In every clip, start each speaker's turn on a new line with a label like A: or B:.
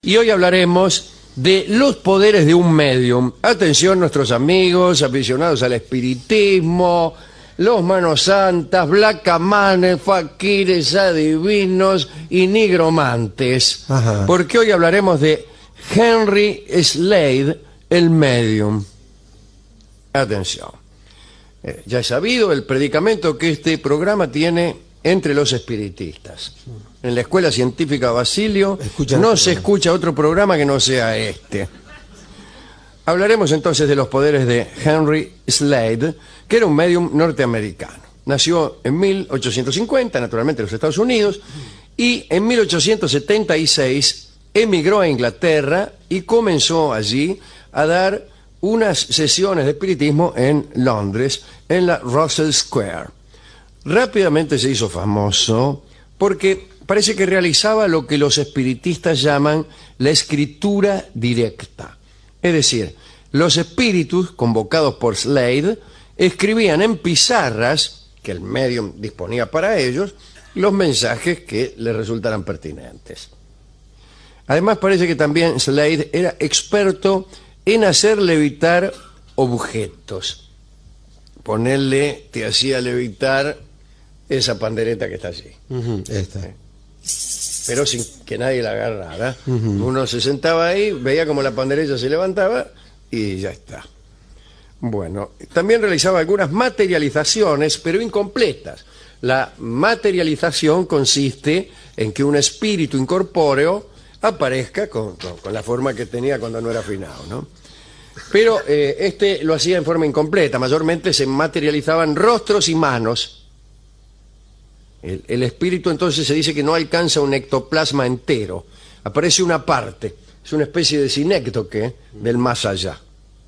A: Y hoy hablaremos de los poderes de un medium. Atención, nuestros amigos aficionados al espiritismo, los manos santas, blacamanes, faquires, adivinos y nigromantes.
B: Ajá.
A: Porque hoy hablaremos de Henry Slade, el medium. Atención. Ya es sabido el predicamento que este programa tiene entre los espiritistas. En la Escuela Científica Basilio no se escucha otro programa que no sea este. Hablaremos entonces de los poderes de Henry Slade, que era un medium norteamericano. Nació en 1850, naturalmente en los Estados Unidos, y en 1876 emigró a Inglaterra y comenzó allí a dar unas sesiones de espiritismo en Londres, en la Russell Square. Rápidamente se hizo famoso porque parece que realizaba lo que los espiritistas llaman la escritura directa. Es decir, los espíritus convocados por Slade escribían en pizarras, que el medium disponía para ellos, los mensajes que les resultaran pertinentes. Además parece que también Slade era experto en hacer levitar objetos. Ponerle, te hacía levitar esa pandereta que está allí.
B: Esta.
A: Pero sin que nadie la agarrara. Uno se sentaba ahí, veía como la pandereta se levantaba y ya está. Bueno, también realizaba algunas materializaciones, pero incompletas. La materialización consiste en que un espíritu incorpóreo aparezca con la forma que tenía cuando no era afinado, ¿no? Pero este lo hacía en forma incompleta. Mayormente se materializaban rostros y manos. El espíritu entonces se dice que no alcanza un ectoplasma entero. Aparece una parte. Es una especie de sinécdoque del más allá.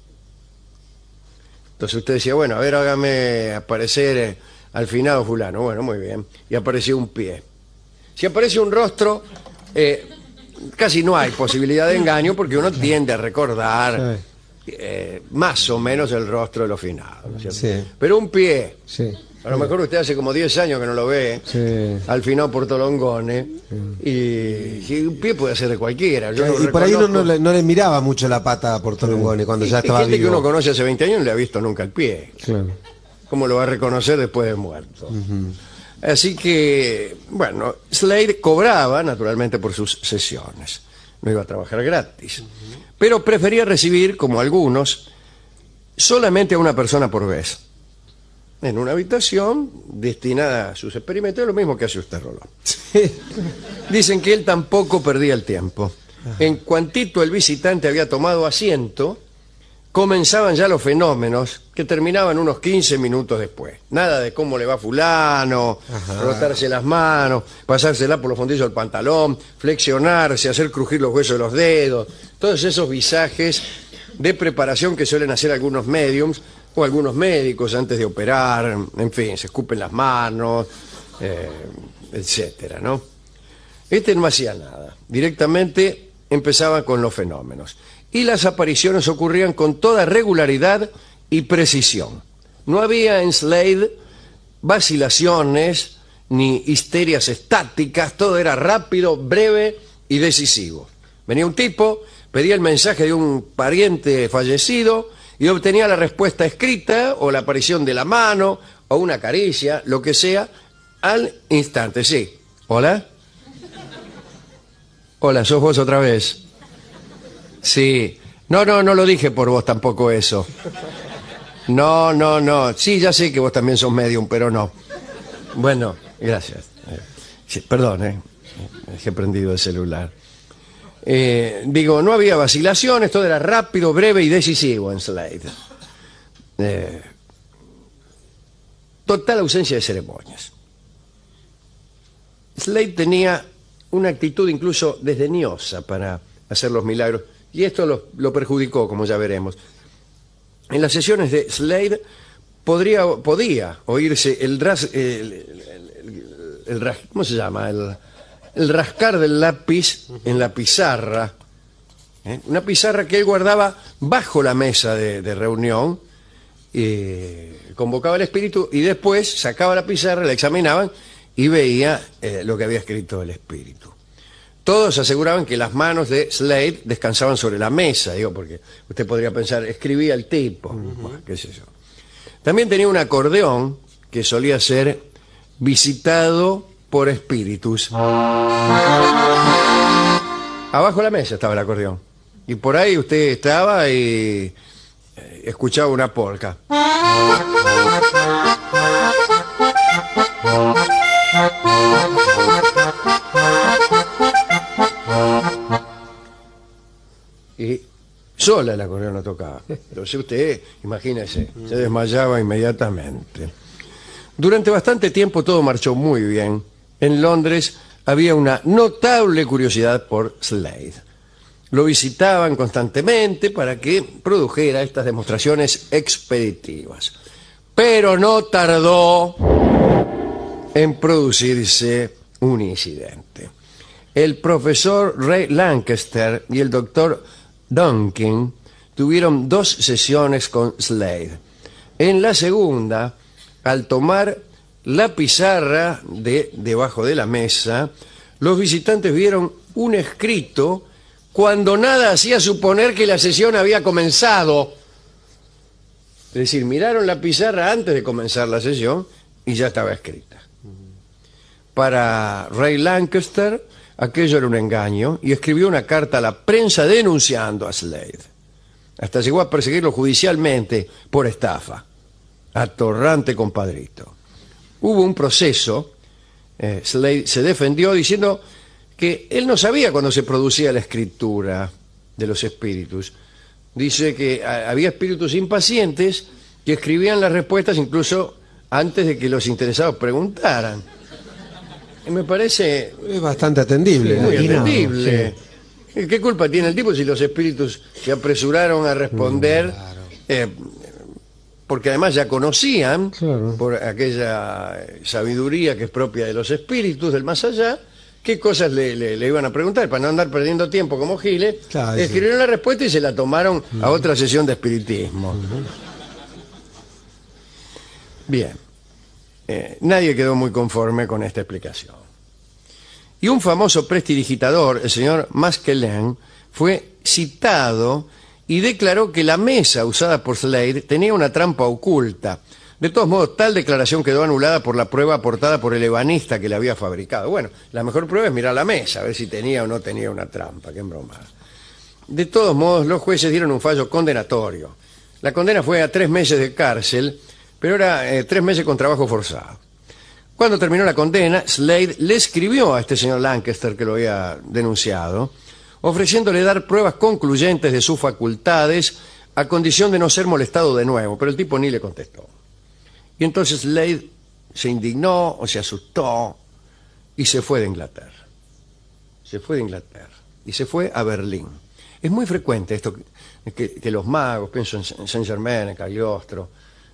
A: Entonces usted decía, bueno, a ver, hágame aparecer al finado fulano. Bueno, muy bien. Y apareció un pie. Si aparece un rostro, casi no hay posibilidad de engaño porque uno tiende a recordar más o menos el rostro de los finados, ¿no es cierto?
B: Sí.
A: Pero un pie...
B: Sí.
A: A lo mejor usted hace como 10 años que no lo ve, al final por Tolongone, y un pie puede ser de cualquiera. Yo
B: Y por ahí no le miraba mucho la pata a Portolongone cuando ya estaba
A: gente
B: vivo.
A: que uno conoce hace 20 años no le ha visto nunca el pie.
B: Claro.
A: ¿Cómo lo va a reconocer después de muerto? Así que, bueno, Slade cobraba naturalmente por sus sesiones. No iba a trabajar gratis. Pero prefería recibir, como algunos, solamente a una persona por vez. En una habitación destinada a sus experimentos, lo mismo que hace usted, Rolón. Dicen que él tampoco perdía el tiempo. En cuantito el visitante había tomado asiento, comenzaban ya los fenómenos que terminaban unos 15 minutos después. Nada de cómo le va fulano, frotarse las manos, pasársela por los fondillos del pantalón, flexionarse, hacer crujir los huesos de los dedos, todos esos visajes de preparación que suelen hacer algunos médiums o algunos médicos antes de operar, en fin, se escupen las manos, etcétera, ¿no? Este no hacía nada, directamente empezaba con los fenómenos. Y las apariciones ocurrían con toda regularidad y precisión. No había en Slade vacilaciones ni histerias estáticas, todo era rápido, breve y decisivo. Venía un tipo, pedía el mensaje de un pariente fallecido y obtenía la respuesta escrita o la aparición de la mano o una caricia, lo que sea, al instante. Sí. ¿Hola? Hola, ¿sos vos otra vez? Sí. No lo dije por vos tampoco eso. No. Sí, ya sé que vos también sos medium, pero no. Bueno, gracias. Sí, perdón, dejé prendido el celular. Digo, no había vacilaciones, todo era rápido, breve y decisivo en Slade. Total ausencia de ceremonias. Slade tenía una actitud incluso desdeñosa para hacer los milagros, y esto lo perjudicó, como ya veremos. En las sesiones de Slade podía oírse ¿cómo se llama? El rascar del lápiz en la pizarra. Una pizarra que él guardaba bajo la mesa de reunión, convocaba al espíritu y después sacaba la pizarra, la examinaban y veía lo que había escrito el espíritu. Todos aseguraban que las manos de Slade descansaban sobre la mesa, digo, porque usted podría pensar, escribía el tipo, bueno, qué sé yo. También tenía un acordeón que solía ser visitado por espíritus. Abajo de la mesa estaba el acordeón. Y por ahí usted estaba y escuchaba una polca. Y sola el acordeón no tocaba. Entonces usted, imagínese, se desmayaba inmediatamente. Durante bastante tiempo todo marchó muy bien. En Londres había una notable curiosidad por Slade. Lo visitaban constantemente para que produjera estas demostraciones expeditivas. Pero no tardó en producirse un incidente. El profesor Ray Lankester y el doctor Duncan tuvieron 2 sesiones con Slade. En la segunda, al tomar la pizarra debajo de la mesa, los visitantes vieron un escrito cuando nada hacía suponer que la sesión había comenzado. Es decir, miraron la pizarra antes de comenzar la sesión y ya estaba escrita. Para Ray Lankester, aquello era un engaño y escribió una carta a la prensa denunciando a Slade. Hasta llegó a perseguirlo judicialmente por estafa. Atorrante compadrito. Hubo un proceso. Slade se defendió diciendo que él no sabía cuándo se producía la escritura de los espíritus. Dice que había espíritus impacientes que escribían las respuestas incluso antes de que los interesados preguntaran. Y me parece...
B: Es bastante atendible.
A: Muy atendible. Sí. ¿Qué culpa tiene el tipo si los espíritus se apresuraron a responder? Claro. Porque además ya conocían, claro, por aquella sabiduría que es propia de los espíritus del más allá, qué cosas le iban a preguntar, para no andar perdiendo tiempo como giles. Claro, escribieron la respuesta y se la tomaron a otra sesión de espiritismo. Bien. Nadie quedó muy conforme con esta explicación. Y un famoso prestidigitador, el señor Maskelyne, fue citado y declaró que la mesa usada por Slade tenía una trampa oculta. De todos modos, tal declaración quedó anulada por la prueba aportada por el ebanista que la había fabricado. Bueno, la mejor prueba es mirar la mesa, a ver si tenía o no tenía una trampa. Qué broma. De todos modos, los jueces dieron un fallo condenatorio. La condena fue a 3 meses de cárcel, pero era 3 meses con trabajo forzado. Cuando terminó la condena, Slade le escribió a este señor Lankester, que lo había denunciado, ofreciéndole dar pruebas concluyentes de sus facultades a condición de no ser molestado de nuevo, pero el tipo ni le contestó. Y entonces Slade se indignó o se asustó y se fue de Inglaterra. Se fue de Inglaterra y se fue a Berlín. Es muy frecuente esto que los magos, pienso en Saint-Germain, en Cagliostro,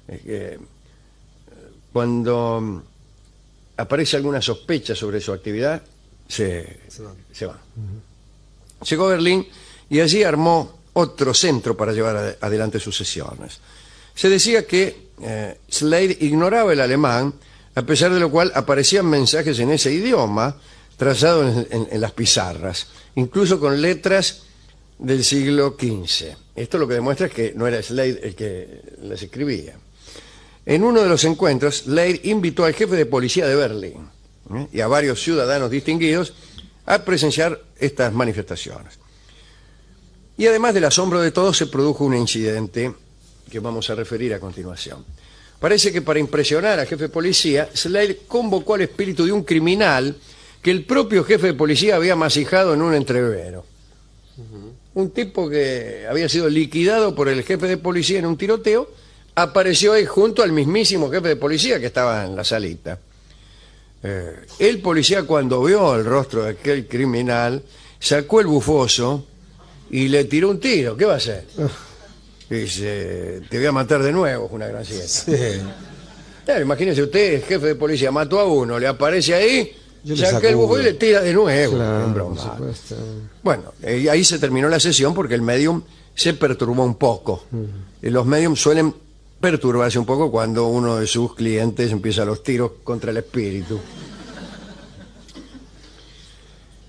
A: cuando aparece alguna sospecha sobre su actividad, se va. Llegó a Berlín y allí armó otro centro para llevar adelante sus sesiones. Se decía que Slade ignoraba el alemán, a pesar de lo cual aparecían mensajes en ese idioma trazados en las pizarras, incluso con letras del siglo XV. Esto lo que demuestra es que no era Slade el que las escribía. En uno de los encuentros, Slade invitó al jefe de policía de Berlín y a varios ciudadanos distinguidos a presenciar estas manifestaciones. Y además del asombro de todos, se produjo un incidente que vamos a referir a continuación. Parece que para impresionar al jefe de policía, Slade convocó al espíritu de un criminal que el propio jefe de policía había masijado en un entrevero. Un tipo que había sido liquidado por el jefe de policía en un tiroteo, apareció ahí junto al mismísimo jefe de policía que estaba en la salita. El policía, cuando vio el rostro de aquel criminal, sacó el bufoso y le tiró un tiro. ¿Qué va a hacer? Dice, te voy a matar de nuevo, es una gran siesta. Sí. Claro, imagínese usted, el jefe de policía mató a uno, le aparece ahí, saca el bufoso y le tira de nuevo. Claro, bueno, ahí se terminó la sesión porque el médium se perturbó un poco. Los médiums suelen perturbarse un poco cuando uno de sus clientes empieza los tiros contra el espíritu.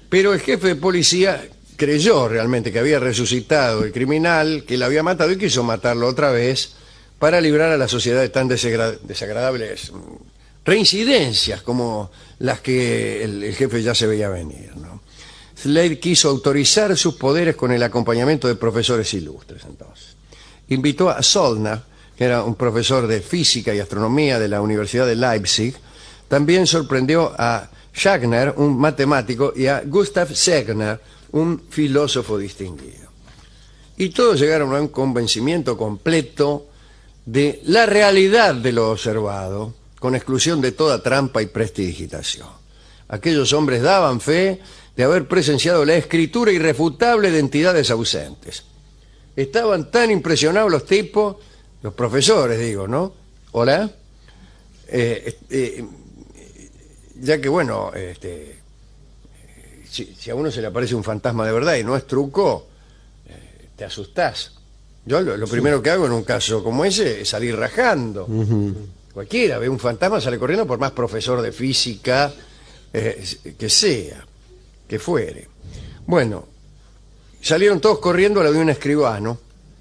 A: Pero el jefe de policía creyó realmente que había resucitado el criminal, que lo había matado y quiso matarlo otra vez para librar a la sociedad de tan desagradables reincidencias como las que el jefe ya se veía venir, ¿no? Slade quiso autorizar sus poderes con el acompañamiento de profesores ilustres entonces. Invitó a Zollner, que era un profesor de física y astronomía de la Universidad de Leipzig. También sorprendió a Schachner, un matemático, y a Gustav Segner, un filósofo distinguido. Y todos llegaron a un convencimiento completo de la realidad de lo observado, con exclusión de toda trampa y prestidigitación. Aquellos hombres daban fe de haber presenciado la escritura irrefutable de entidades ausentes. Estaban tan impresionados los tipos, los profesores, digo, ¿no? ¿Hola? Ya que, bueno, si a uno se le aparece un fantasma de verdad y no es truco, te asustás. Yo lo primero que hago en un caso como ese es salir rajando. Cualquiera ve un fantasma, sale corriendo, por más profesor de física que sea, que fuere. Bueno, salieron todos corriendo a la de un escribano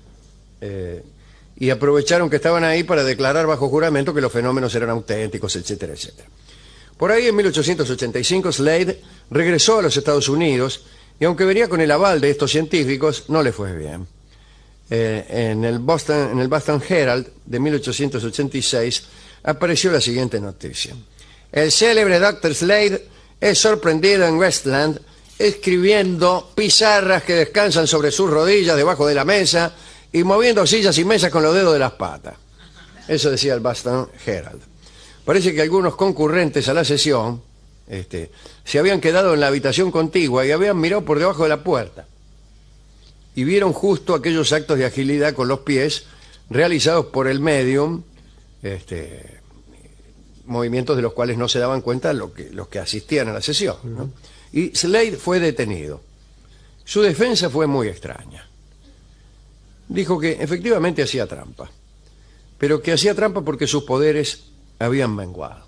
A: y aprovecharon que estaban ahí para declarar bajo juramento que los fenómenos eran auténticos, etcétera, etcétera. Por ahí, en 1885, Slade regresó a los Estados Unidos y, aunque venía con el aval de estos científicos, no le fue bien. En el Boston Herald de 1886 apareció la siguiente noticia. El célebre Dr. Slade es sorprendido en Westland escribiendo pizarras que descansan sobre sus rodillas debajo de la mesa y moviendo sillas y mesas con los dedos de las patas. Eso decía el Boston Herald. Parece que algunos concurrentes a la sesión se habían quedado en la habitación contigua y habían mirado por debajo de la puerta y vieron justo aquellos actos de agilidad con los pies realizados por el medium, movimientos de los cuales no se daban cuenta los que asistían a la sesión, ¿no? Y Slade fue detenido. Su defensa fue muy extraña. Dijo que efectivamente hacía trampa, pero que hacía trampa porque sus poderes habían menguado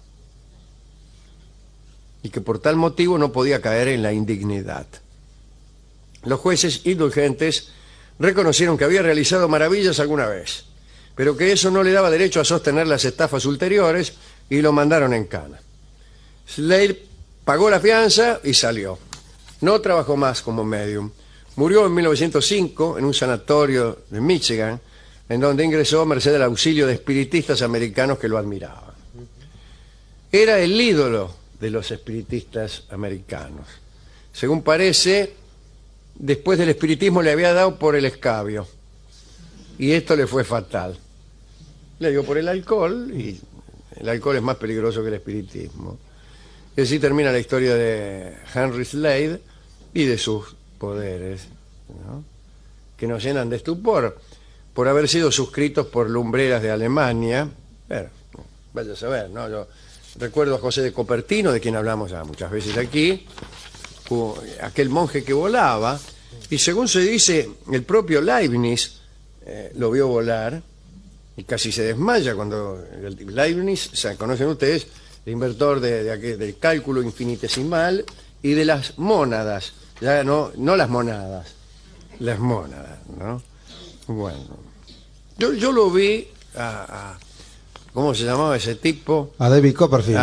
A: y que por tal motivo no podía caer en la indignidad. Los jueces indulgentes reconocieron que había realizado maravillas alguna vez, pero que eso no le daba derecho a sostener las estafas ulteriores y lo mandaron en cana. Slade pagó la fianza y salió. No trabajó más como medium. Murió en 1905 en un sanatorio de Michigan, en donde ingresó a merced del auxilio de espiritistas americanos que lo admiraban. Era el ídolo de los espiritistas americanos. Según parece, después del espiritismo le había dado por el escabio, y esto le fue fatal. Le dio por el alcohol, y el alcohol es más peligroso que el espiritismo. Y así termina la historia de Henry Slade y de sus poderes, ¿no?, que nos llenan de estupor por haber sido suscritos por lumbreras de Alemania. Bueno, vaya a saber, ¿no? Yo recuerdo a José de Copertino, de quien hablamos ya muchas veces aquí, aquel monje que volaba, y según se dice, el propio Leibniz lo vio volar y casi se desmaya cuando Leibniz, o sea, conocen ustedes, el inventor del cálculo infinitesimal y de las mónadas, ya no las monadas, las mónadas, ¿no? Bueno, yo lo vi ¿cómo se llamaba ese tipo?
B: A David Copperfield.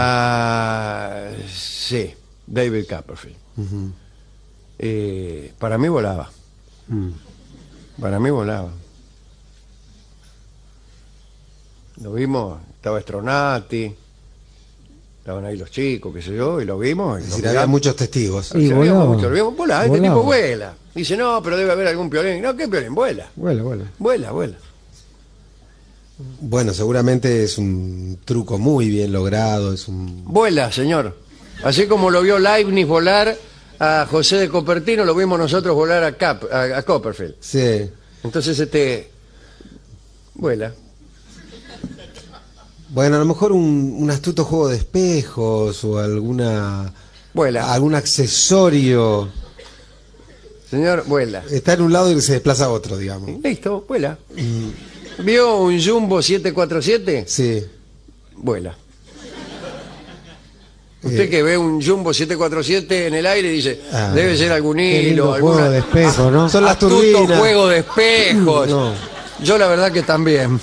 A: Sí, David Copperfield. Para mí volaba. Para mí volaba. Lo vimos, estaba Stronati, estaban ahí los chicos, qué sé yo, y lo vimos.
B: Es decir, había muchos testigos.
A: Sí, lo vimos volar, este tipo vuela. Dice, no, pero debe haber algún piolín. No, ¿qué piolín? Vuela. Vuela.
B: Bueno, seguramente es un truco muy bien logrado.
A: Vuela, señor. Así como lo vio Leibniz volar a José de Copertino, lo vimos nosotros volar a Copperfield.
B: Sí.
A: Entonces, vuela.
B: Bueno, a lo mejor un astuto juego de espejos o
A: Vuela.
B: algún accesorio.
A: Señor, vuela.
B: Está en un lado y se desplaza a otro, digamos.
A: Listo, vuela. ¿Vio un Jumbo 747?
B: Sí.
A: Vuela. Usted que ve un Jumbo 747 en el aire y dice, debe ser algún
C: Qué lindo
A: hilo,
C: juego
A: alguna
C: de espejo, ¿no?
B: Son las
A: astuto
B: turbinas.
A: juego de espejos.
B: No.
A: Yo la verdad que también.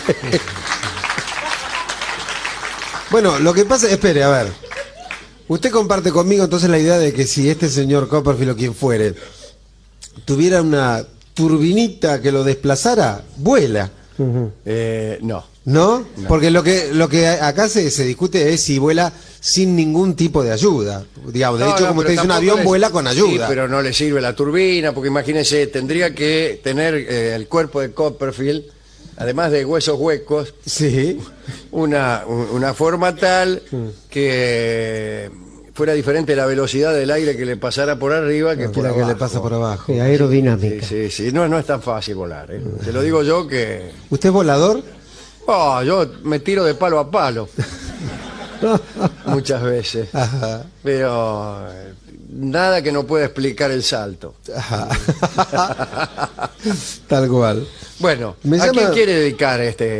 B: Bueno, lo que pasa, espere, a ver. Usted comparte conmigo entonces la idea de que si este señor Copperfield o quien fuere tuviera una turbinita que lo desplazara, vuela,
A: No.
B: ¿no? Porque lo que acá se discute es si vuela sin ningún tipo de ayuda. Digamos, de hecho, como usted dice, un avión vuela con ayuda.
A: Sí, pero no le sirve la turbina, porque imagínese, tendría que tener el cuerpo de Copperfield, además de huesos huecos,
B: Sí.
A: una forma tal que fuera diferente la velocidad del aire que le pasara por arriba que por
B: la que le
A: abajo.
B: pasa por abajo.
C: Sí, aerodinámica.
A: Sí. No es tan fácil volar, ¿eh? Se lo digo yo que...
B: ¿Usted es volador?
A: Yo me tiro de palo a palo. Muchas veces.
B: Ajá.
A: Pero nada que no pueda explicar el salto.
B: Ajá. Tal cual.
A: Bueno,
B: Me
A: ¿a
B: llama-
A: quién quiere dedicar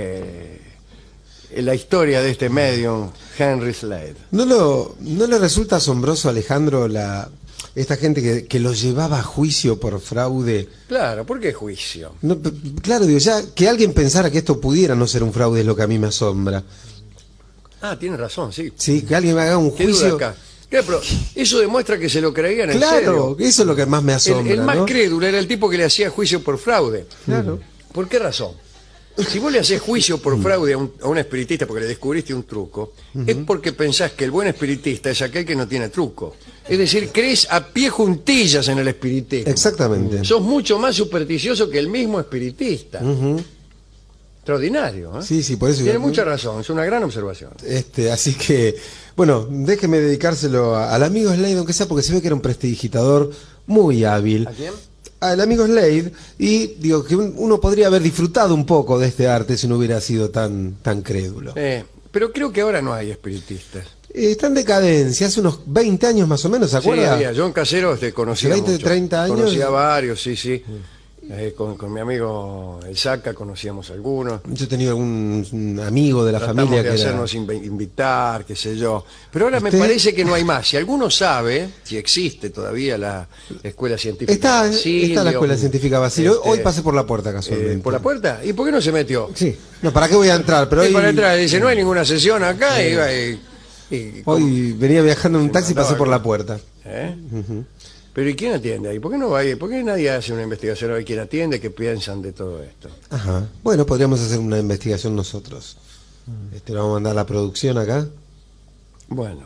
A: la historia de este medium, Henry Slade?
B: ¿No le resulta asombroso, Alejandro, esta gente que lo llevaba a juicio por fraude?
A: Claro, ¿por qué juicio?
B: No, claro, digo, ya que alguien pensara que esto pudiera no ser un fraude es lo que a mí me asombra.
A: Tiene razón, sí.
B: Sí, que alguien haga un
A: ¿Qué duda
B: juicio.
A: acá? Claro, pero eso demuestra que se lo creían en
B: Claro,
A: serio.
B: eso es lo que más me asombra.
A: El más
B: ¿no?
A: crédulo era el tipo que le hacía juicio por fraude.
B: Claro.
A: ¿Por qué razón? Si vos le haces juicio por fraude a un espiritista porque le descubriste un truco, es porque pensás que el buen espiritista es aquel que no tiene truco. Es decir, crees a pie juntillas en el espiritismo.
B: Exactamente.
A: Sos mucho más supersticioso que el mismo espiritista. Extraordinario, ¿eh?
B: Sí, por eso.
A: Tiene mucha razón, es una gran observación.
B: Así que, bueno, déjeme dedicárselo al amigo Slade, aunque sea porque se ve que era un prestidigitador muy hábil.
A: ¿A quién?
B: Al amigo Slade, y digo que uno podría haber disfrutado un poco de este arte si no hubiera sido tan crédulo.
A: Pero creo que ahora no hay espiritistas.
B: Está en decadencia, hace unos 20 años más o menos, ¿se
A: Sí,
B: acuerda?
A: había. Yo en Caseros conocía
B: 20,
A: mucho.
B: 30 años.
A: Conocía varios, sí. Con mi amigo El Saca conocíamos algunos.
B: Yo tenía algún amigo de la
A: Tratamos
B: familia
A: de
B: que era...
A: hacernos invitar, qué sé yo. Pero ahora me
B: ¿Usted?
A: parece que no hay más. Si alguno sabe, si existe todavía la Escuela Científica
B: Está
A: Basilio,
B: la Escuela Científica Basilio. Hoy
A: este,
B: pasé por la puerta casualmente.
A: ¿por la puerta? ¿Y por qué no se metió?
B: Sí. No, ¿para qué voy a entrar? Pero
A: Y
B: hoy,
A: para entrar, dice, no hay ninguna sesión acá. Y
B: hoy venía viajando en un
A: Se
B: taxi y pasé
A: mandaba
B: por la
A: acá.
B: puerta.
A: ¿Eh? Pero ¿y quién atiende ahí? ¿Por qué no va ahí? ¿Por qué nadie hace una investigación a ver quién atiende? ¿Qué piensan de todo esto?
B: Ajá. Bueno, podríamos hacer una investigación nosotros. Lo vamos a mandar a la producción acá.
A: Bueno,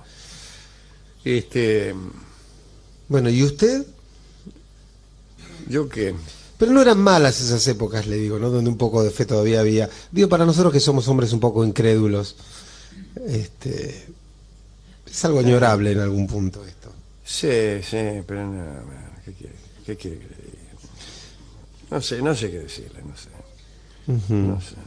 B: Bueno, ¿y usted?
A: yo qué.
B: Pero no eran malas esas épocas, le digo, ¿no? Donde un poco de fe todavía había. Digo, para nosotros que somos hombres un poco incrédulos, es algo añorable en algún punto esto.
A: Sí, pero no, ¿qué quiere que le diga? No sé qué decirle, no sé. No sé.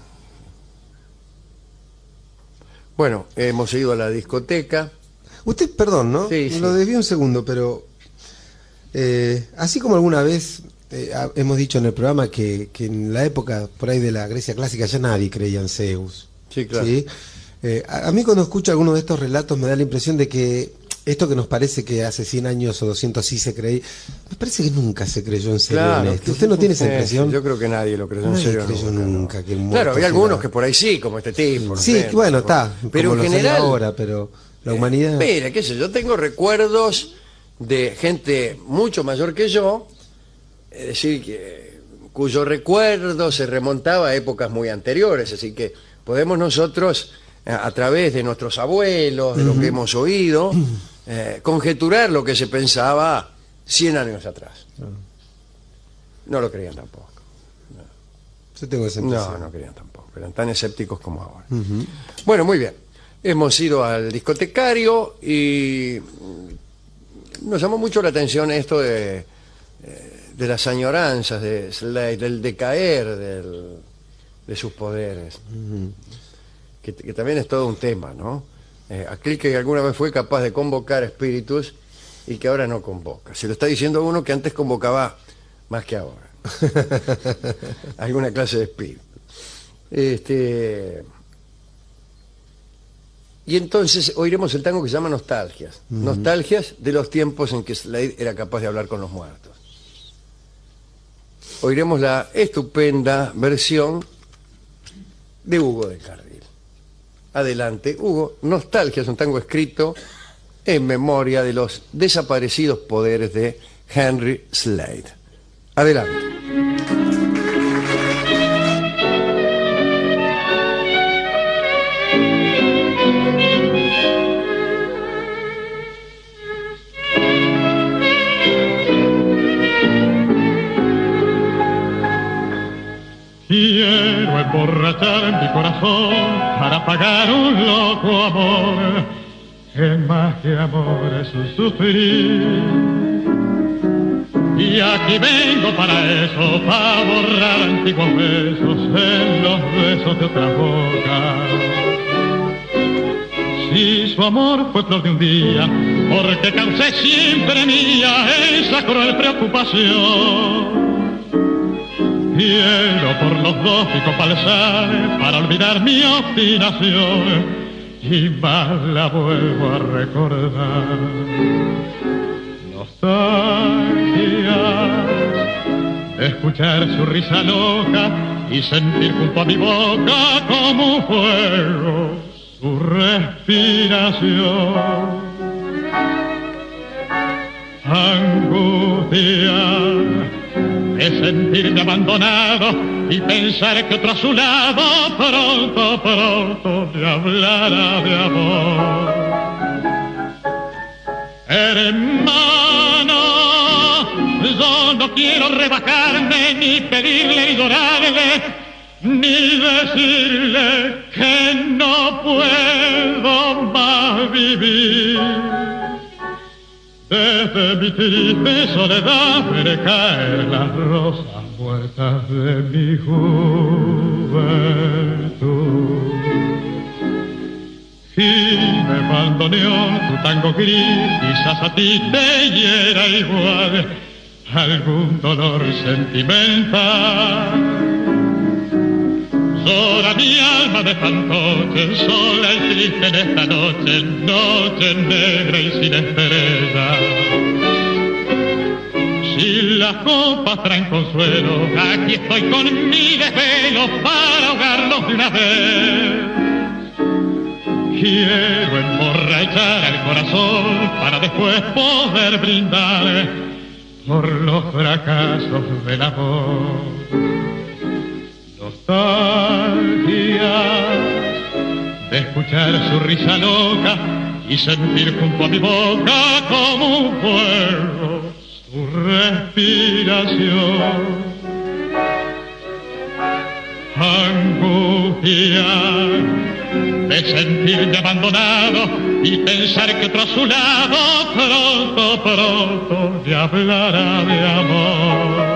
A: Bueno, hemos ido a la discoteca.
B: Usted, perdón, ¿no?
A: Sí,
B: Me
A: sí.
B: lo desvío un segundo, pero así como alguna vez hemos dicho en el programa que en la época por ahí de la Grecia clásica ya nadie creía en Zeus.
A: Sí, claro.
B: ¿Sí? A mí cuando escucho alguno de estos relatos me da la impresión de que esto que nos parece que hace 100 años o 200 sí se creí, me parece que nunca se creyó en serio en esto. ¿Usted no tiene esa impresión?
A: Yo creo que nadie lo creyó en
B: Nadie
A: serio
B: creyó nunca que un
A: Claro,
B: muerto
A: hay algunos
B: fuera-
A: que por ahí sí, como este tipo. no
B: Sí,
A: sé,
B: bueno, está.
A: Pero
B: como
A: en
B: los hay
A: general...
B: ahora, pero la humanidad...
A: Mira, qué sé yo, tengo recuerdos de gente mucho mayor que yo, es decir, cuyo recuerdo se remontaba a épocas muy anteriores, así que podemos nosotros, a través de nuestros abuelos, de lo que hemos oído, conjeturar lo que se pensaba 100 años atrás. No lo creían tampoco.
B: Yo tengo esa impresión.
A: No creían tampoco, eran tan escépticos como ahora. Bueno, muy bien. Hemos ido al discotecario y nos llamó mucho la atención esto de las añoranzas de Slade, del decaer de sus poderes, que también es todo un tema, ¿no? Aquel que alguna vez fue capaz de convocar espíritus y que ahora no convoca. Se lo está diciendo uno que antes convocaba más que ahora. Alguna clase de espíritu. Y entonces oiremos el tango que se llama Nostalgias. Nostalgias de los tiempos en que Slade era capaz de hablar con los muertos. Oiremos la estupenda versión de Hugo del Carril. Adelante, Hugo. Nostalgias, un tango escrito en memoria de los desaparecidos poderes de Henry Slade. Adelante.
C: Quiero emborrachar mi corazón para pagar un loco amor, que más que amor es un sufrir. Y aquí vengo para eso, para borrar antiguos besos en los besos de otra boca. Si su amor fue flor de un día, porque causé siempre mía esa cruel preocupación. Quiero por los dos pico palzar para olvidar mi obstinación y más la vuelvo a recordar. Nostalgia de escuchar su risa loca y sentir junto a mi boca como un fuego su respiración. Angustia de sentirme abandonado y pensar que otro a su lado pronto, pronto me hablará de amor. Hermano, yo no quiero rebajarme, ni pedirle ni llorarle, ni decirle que no puedo más vivir. Desde mi triste soledad veré caer las rosas muertas de mi juventud. Y me bandoneó tu tango gris, quizás a ti te hiera igual algún dolor sentimental. Llora mi alma de fantoche, sola y triste en esta noche, noche negra y sin estrella. Si las copas traen consuelo, aquí estoy con mi desvelo para ahogarlos de una vez. Quiero emborrachar al corazón para después poder brindar por los fracasos del amor. Nostalgia de escuchar su risa loca y sentir junto a mi boca como un fuego su respiración. Angustia de sentirme abandonado y pensar que otro a su lado pronto, pronto me hablará de amor.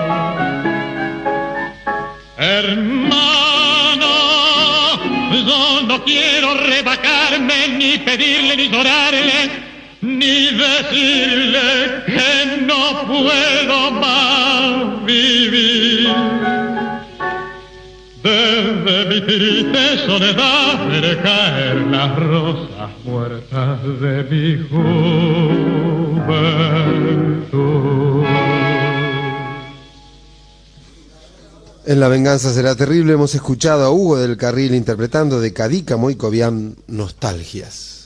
C: Hermano, yo no quiero rebajarme, ni pedirle ni llorarle, ni decirle que no puedo más vivir. Desde mi triste soledad veré caer las rosas muertas de mi juventud.
B: En La venganza será terrible hemos escuchado a Hugo del Carril interpretando de Cadícamo y Cobian Nostalgias.